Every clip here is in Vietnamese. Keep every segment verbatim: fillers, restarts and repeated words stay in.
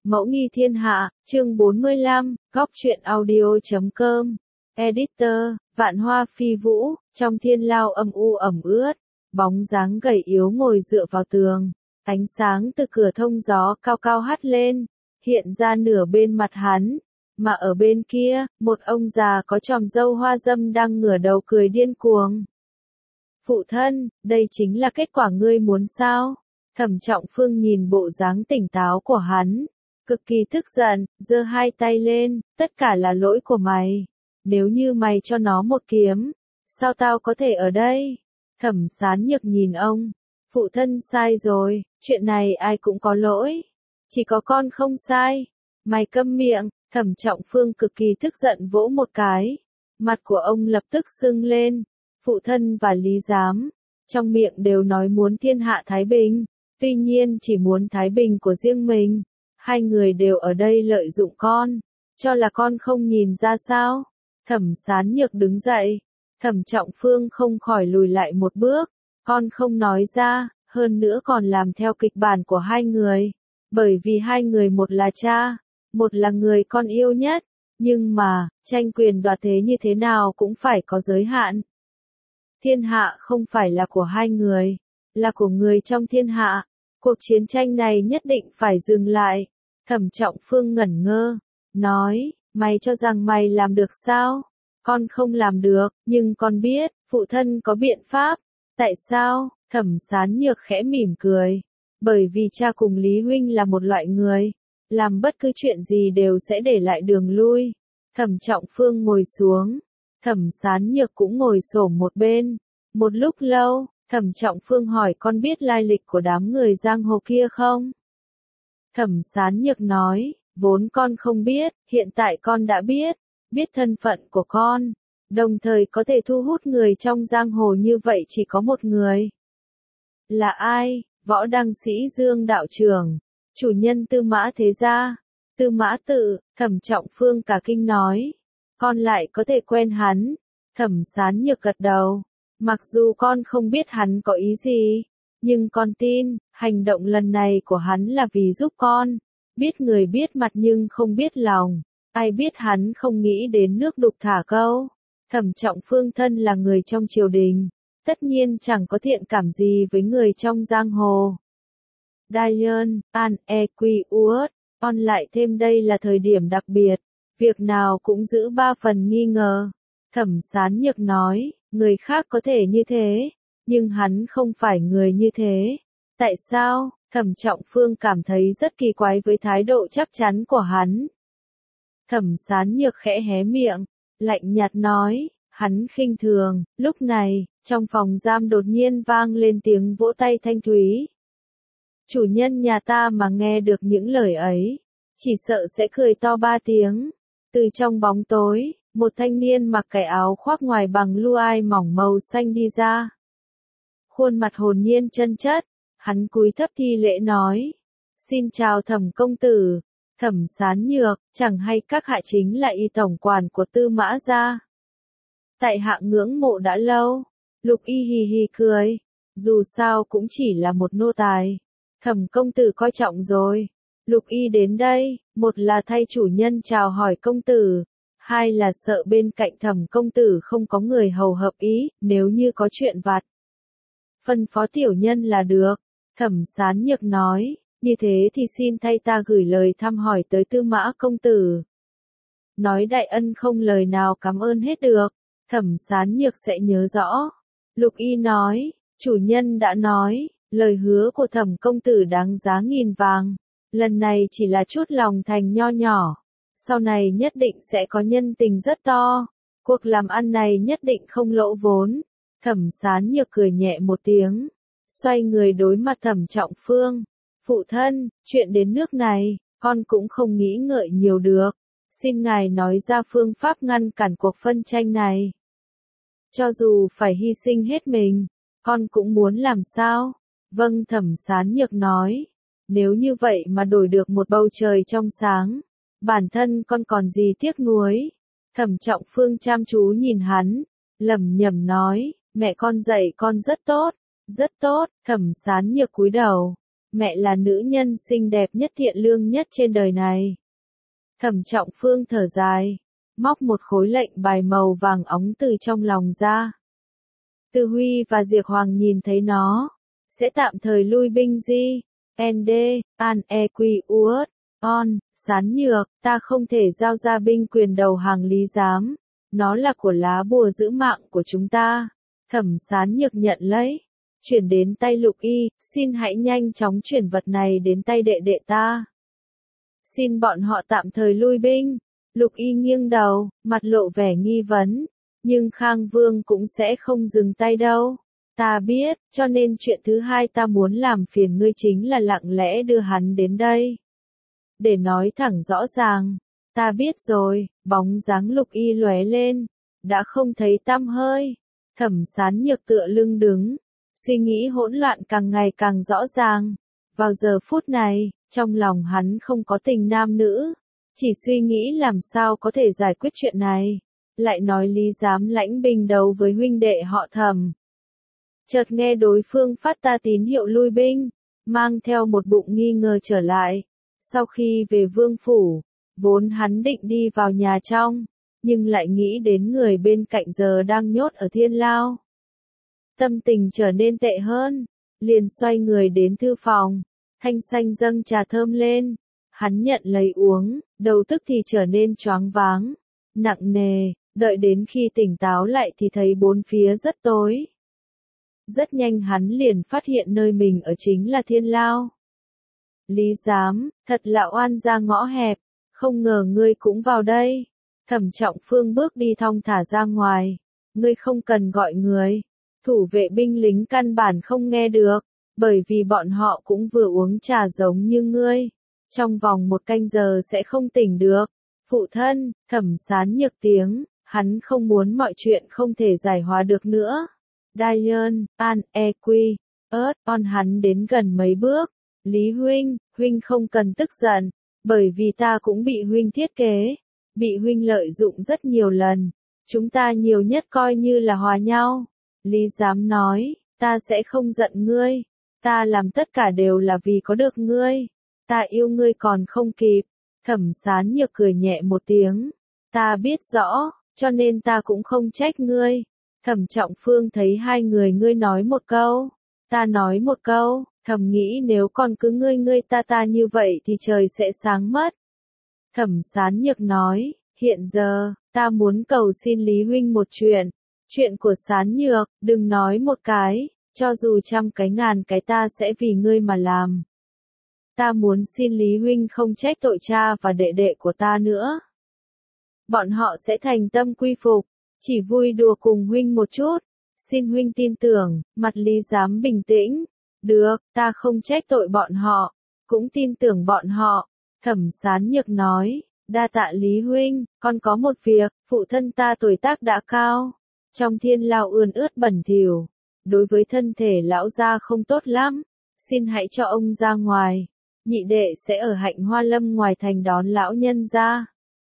Mẫu nghi thiên hạ, chương bốn mươi lăm, góc truyện audio.com. Editor, Vạn Hoa Phi Vũ, trong thiên lao âm u ẩm ướt, bóng dáng gầy yếu ngồi dựa vào tường, ánh sáng từ cửa thông gió cao cao hắt lên, hiện ra nửa bên mặt hắn, mà ở bên kia, một ông già có chòm râu hoa râm đang ngửa đầu cười điên cuồng. Phụ thân, đây chính là kết quả ngươi muốn sao? Thẩm Trọng Phương nhìn bộ dáng tỉnh táo của hắn, cực kỳ tức giận, giơ hai tay lên, tất cả là lỗi của mày. Nếu như mày cho nó một kiếm, sao tao có thể ở đây? Thẩm Sán Nhược nhìn ông, phụ thân sai rồi, chuyện này ai cũng có lỗi, chỉ có con không sai. Mày câm miệng. Thẩm Trọng Phương cực kỳ tức giận vỗ một cái, mặt của ông lập tức sưng lên. Phụ thân và Lý Giám, trong miệng đều nói muốn thiên hạ thái bình, tuy nhiên chỉ muốn thái bình của riêng mình. Hai người đều ở đây lợi dụng con, cho là con không nhìn ra sao? Thẩm Sán Nhược đứng dậy, Thẩm Trọng Phương không khỏi lùi lại một bước, con không nói ra, hơn nữa còn làm theo kịch bản của hai người, bởi vì hai người một là cha, một là người con yêu nhất, nhưng mà, tranh quyền đoạt thế như thế nào cũng phải có giới hạn. Thiên hạ không phải là của hai người, là của người trong thiên hạ, cuộc chiến tranh này nhất định phải dừng lại. Thẩm Trọng Phương ngẩn ngơ, nói, mày cho rằng mày làm được sao? Con không làm được, nhưng con biết, phụ thân có biện pháp. Tại sao? Thẩm Sán Nhược khẽ mỉm cười, bởi vì cha cùng Lý Huynh là một loại người, làm bất cứ chuyện gì đều sẽ để lại đường lui. Thẩm Trọng Phương ngồi xuống, Thẩm Sán Nhược cũng ngồi xổm một bên. Một lúc lâu, Thẩm Trọng Phương hỏi con biết lai lịch của đám người giang hồ kia không? Thẩm Sán Nhược nói, vốn con không biết, hiện tại con đã biết, biết thân phận của con, đồng thời có thể thu hút người trong giang hồ như vậy chỉ có một người. Là ai? Võ Đăng Sĩ Dương đạo trưởng, chủ nhân Tư Mã Thế Gia. Tư Mã Tự, Thẩm Trọng Phương cả kinh nói, con lại có thể quen hắn. Thẩm Sán Nhược gật đầu, mặc dù con không biết hắn có ý gì, nhưng con tin, hành động lần này của hắn là vì giúp con. Biết người biết mặt nhưng không biết lòng, ai biết hắn không nghĩ đến nước đục thả câu. Thẩm Trọng Phương thân là người trong triều đình, tất nhiên chẳng có thiện cảm gì với người trong giang hồ. Diane, An, E, Q, Uất, on lại thêm đây là thời điểm đặc biệt, việc nào cũng giữ ba phần nghi ngờ. Thẩm Sán Nhược nói, người khác có thể như thế, nhưng hắn không phải người như thế. Tại sao? Thẩm Trọng Phương cảm thấy rất kỳ quái với thái độ chắc chắn của hắn. Thẩm Sán Nhược khẽ hé miệng, lạnh nhạt nói, hắn khinh thường. Lúc này, trong phòng giam đột nhiên vang lên tiếng vỗ tay thanh thúy. Chủ nhân nhà ta mà nghe được những lời ấy, chỉ sợ sẽ cười to ba tiếng. Từ trong bóng tối, một thanh niên mặc cái áo khoác ngoài bằng luai mỏng màu xanh đi ra. Khuôn mặt hồn nhiên chân chất, hắn cúi thấp thi lễ nói, xin chào Thẩm công tử. Thẩm Sán Nhược, chẳng hay các hạ chính là y tổng quản của Tư Mã gia. Tại hạ ngưỡng mộ đã lâu. Lục Y hì hì cười, dù sao cũng chỉ là một nô tài. Thẩm công tử coi trọng rồi. Lục Y đến đây, một là thay chủ nhân chào hỏi công tử, hai là sợ bên cạnh Thẩm công tử không có người hầu hợp ý, nếu như có chuyện vặt, phân phó tiểu nhân là được. Thẩm Sán Nhược nói, như thế thì xin thay ta gửi lời thăm hỏi tới Tư Mã công tử. Nói đại ân không lời nào cảm ơn hết được, Thẩm Sán Nhược sẽ nhớ rõ. Lục Y nói, chủ nhân đã nói, lời hứa của Thẩm công tử đáng giá nghìn vàng, lần này chỉ là chút lòng thành nho nhỏ, sau này nhất định sẽ có nhân tình rất to, cuộc làm ăn này nhất định không lỗ vốn. Thẩm Sán Nhược cười nhẹ một tiếng, xoay người đối mặt Thẩm Trọng Phương. Phụ thân, chuyện đến nước này, con cũng không nghĩ ngợi nhiều được. Xin ngài nói ra phương pháp ngăn cản cuộc phân tranh này. Cho dù phải hy sinh hết mình, con cũng muốn làm sao? Vâng, Thẩm Sán Nhược nói. Nếu như vậy mà đổi được một bầu trời trong sáng, bản thân con còn gì tiếc nuối. Thẩm Trọng Phương chăm chú nhìn hắn, lẩm nhẩm nói, mẹ con dạy con rất tốt, rất tốt. Thẩm Sán Nhược cúi đầu, mẹ là nữ nhân xinh đẹp nhất thiện lương nhất trên đời này. Thẩm Trọng Phương thở dài, móc một khối lệnh bài màu vàng óng từ trong lòng ra. Từ Huy và Diệp Hoàng nhìn thấy nó, sẽ tạm thời lui binh di, nd, an e quy uất, on, Sán Nhược, ta không thể giao ra binh quyền đầu hàng Lý Giám, nó là của lá bùa giữ mạng của chúng ta. Thẩm Sán Nhược nhận lấy, chuyển đến tay Lục Y, xin hãy nhanh chóng chuyển vật này đến tay đệ đệ ta. Xin bọn họ tạm thời lui binh. Lục Y nghiêng đầu, mặt lộ vẻ nghi vấn, nhưng Khang Vương cũng sẽ không dừng tay đâu. Ta biết, cho nên chuyện thứ hai ta muốn làm phiền ngươi chính là lặng lẽ đưa hắn đến đây. Để nói thẳng rõ ràng, ta biết rồi, bóng dáng Lục Y lóe lên, đã không thấy tăm hơi. Thẩm Sán Nhược tựa lưng đứng, suy nghĩ hỗn loạn càng ngày càng rõ ràng. Vào giờ phút này, trong lòng hắn không có tình nam nữ, chỉ suy nghĩ làm sao có thể giải quyết chuyện này. Lại nói Lý Giám lãnh binh đấu với huynh đệ họ Thẩm. Chợt nghe đối phương phát ta tín hiệu lui binh, mang theo một bụng nghi ngờ trở lại. Sau khi về vương phủ, vốn hắn định đi vào nhà trong, nhưng lại nghĩ đến người bên cạnh giờ đang nhốt ở thiên lao. Tâm tình trở nên tệ hơn, liền xoay người đến thư phòng, Thanh Xanh dâng trà thơm lên. Hắn nhận lấy uống, đầu tức thì trở nên choáng váng, nặng nề, đợi đến khi tỉnh táo lại thì thấy bốn phía rất tối. Rất nhanh hắn liền phát hiện nơi mình ở chính là thiên lao. Lý Giám, thật là oan ra ngõ hẹp, không ngờ ngươi cũng vào đây. Thẩm Trọng Phương bước đi thong thả ra ngoài, ngươi không cần gọi người, thủ vệ binh lính căn bản không nghe được, bởi vì bọn họ cũng vừa uống trà giống như ngươi. Trong vòng một canh giờ sẽ không tỉnh được. Phụ thân, Thẩm Sán Nhược tiếng, hắn không muốn mọi chuyện không thể giải hóa được nữa. Diane, an, e quy, ớt, on hắn đến gần mấy bước. Lý huynh, huynh không cần tức giận, bởi vì ta cũng bị huynh thiết kế, bị huynh lợi dụng rất nhiều lần. Chúng ta nhiều nhất coi như là hòa nhau. Lý Giám nói, ta sẽ không giận ngươi, ta làm tất cả đều là vì có được ngươi. Ta yêu ngươi còn không kịp. Thẩm Sán Nhược cười nhẹ một tiếng. Ta biết rõ, cho nên ta cũng không trách ngươi. Thẩm Trọng Phương thấy hai người ngươi nói một câu, ta nói một câu, thầm nghĩ nếu còn cứ ngươi ngươi ta ta như vậy thì trời sẽ sáng mất. Thẩm Sán Nhược nói, hiện giờ, ta muốn cầu xin Lý huynh một chuyện. Chuyện của Sán Nhược, đừng nói một cái, cho dù trăm cái ngàn cái ta sẽ vì ngươi mà làm. Ta muốn xin Lý huynh không trách tội cha và đệ đệ của ta nữa. Bọn họ sẽ thành tâm quy phục, chỉ vui đùa cùng huynh một chút. Xin huynh tin tưởng, mặt Lý Giám bình tĩnh. Được, ta không trách tội bọn họ, cũng tin tưởng bọn họ. Thẩm Sán Nhược nói, đa tạ Lý huynh, con có một việc, phụ thân ta tuổi tác đã cao, trong thiên lao ươn ướt bẩn thỉu, đối với thân thể lão gia không tốt lắm, xin hãy cho ông ra ngoài. Nhị đệ sẽ ở Hạnh Hoa Lâm ngoài thành đón lão nhân ra.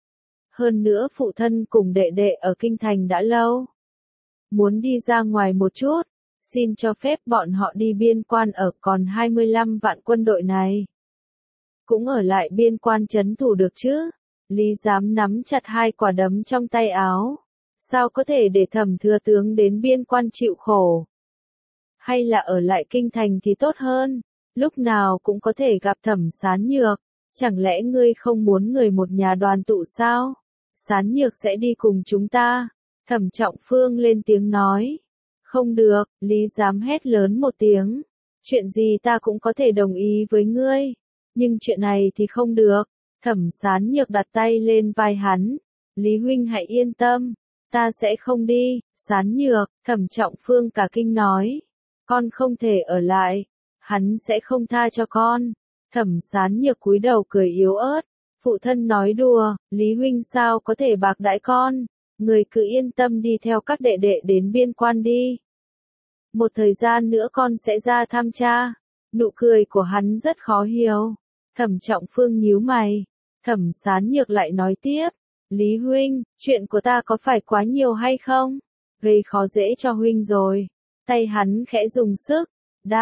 Hơn nữa phụ thân cùng đệ đệ ở kinh thành đã lâu. Muốn đi ra ngoài một chút, xin cho phép bọn họ đi biên quan ở còn hai mươi lăm vạn quân đội này. Cũng ở lại biên quan trấn thủ được chứ? Lý Giám nắm chặt hai quả đấm trong tay áo. Sao có thể để Thẩm thừa tướng đến biên quan chịu khổ? Hay là ở lại kinh thành thì tốt hơn? Lúc nào cũng có thể gặp Thẩm Sán Nhược, chẳng lẽ ngươi không muốn người một nhà đoàn tụ sao? Sán Nhược sẽ đi cùng chúng ta. Thẩm Trọng Phương lên tiếng nói. Không được, Lý Giám hét lớn một tiếng. Chuyện gì ta cũng có thể đồng ý với ngươi, nhưng chuyện này thì không được. Thẩm Sán Nhược đặt tay lên vai hắn. Lý huynh hãy yên tâm, ta sẽ không đi. Sán Nhược, Thẩm Trọng Phương cả kinh nói. Con không thể ở lại. Hắn sẽ không tha cho con. Thẩm Sán Nhược cúi đầu cười yếu ớt. Phụ thân nói đùa, Lý huynh sao có thể bạc đãi con. Người cứ yên tâm đi theo các đệ đệ đến biên quan đi. Một thời gian nữa con sẽ ra thăm cha. Nụ cười của hắn rất khó hiểu. Thẩm Trọng Phương nhíu mày. Thẩm Sán Nhược lại nói tiếp. Lý huynh, chuyện của ta có phải quá nhiều hay không? Gây khó dễ cho huynh rồi. Tay hắn khẽ dùng sức. Đai,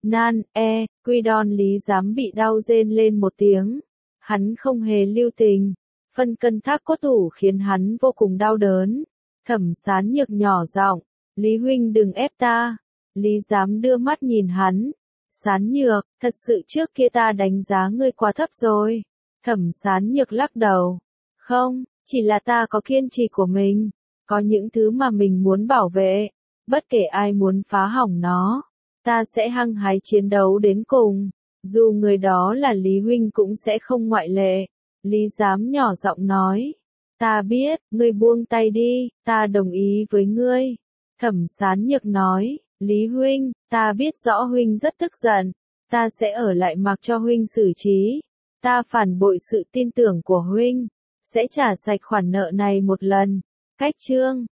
Nan, e, quy đòn Lý Giám bị đau rên lên một tiếng. Hắn không hề lưu tình. Phân cân thác cốt tủ khiến hắn vô cùng đau đớn. Thẩm Sán Nhược nhỏ giọng, Lý huynh đừng ép ta. Lý Giám đưa mắt nhìn hắn. Sán Nhược, thật sự trước kia ta đánh giá ngươi quá thấp rồi. Thẩm Sán Nhược lắc đầu. Không, chỉ là ta có kiên trì của mình. Có những thứ mà mình muốn bảo vệ. Bất kể ai muốn phá hỏng nó, ta sẽ hăng hái chiến đấu đến cùng. Dù người đó là Lý huynh cũng sẽ không ngoại lệ. Lý Giám nhỏ giọng nói. Ta biết, ngươi buông tay đi, ta đồng ý với ngươi. Thẩm Sán Nhược nói. Lý huynh, ta biết rõ huynh rất tức giận. Ta sẽ ở lại mặc cho huynh xử trí. Ta phản bội sự tin tưởng của huynh. Sẽ trả sạch khoản nợ này một lần. Cách chương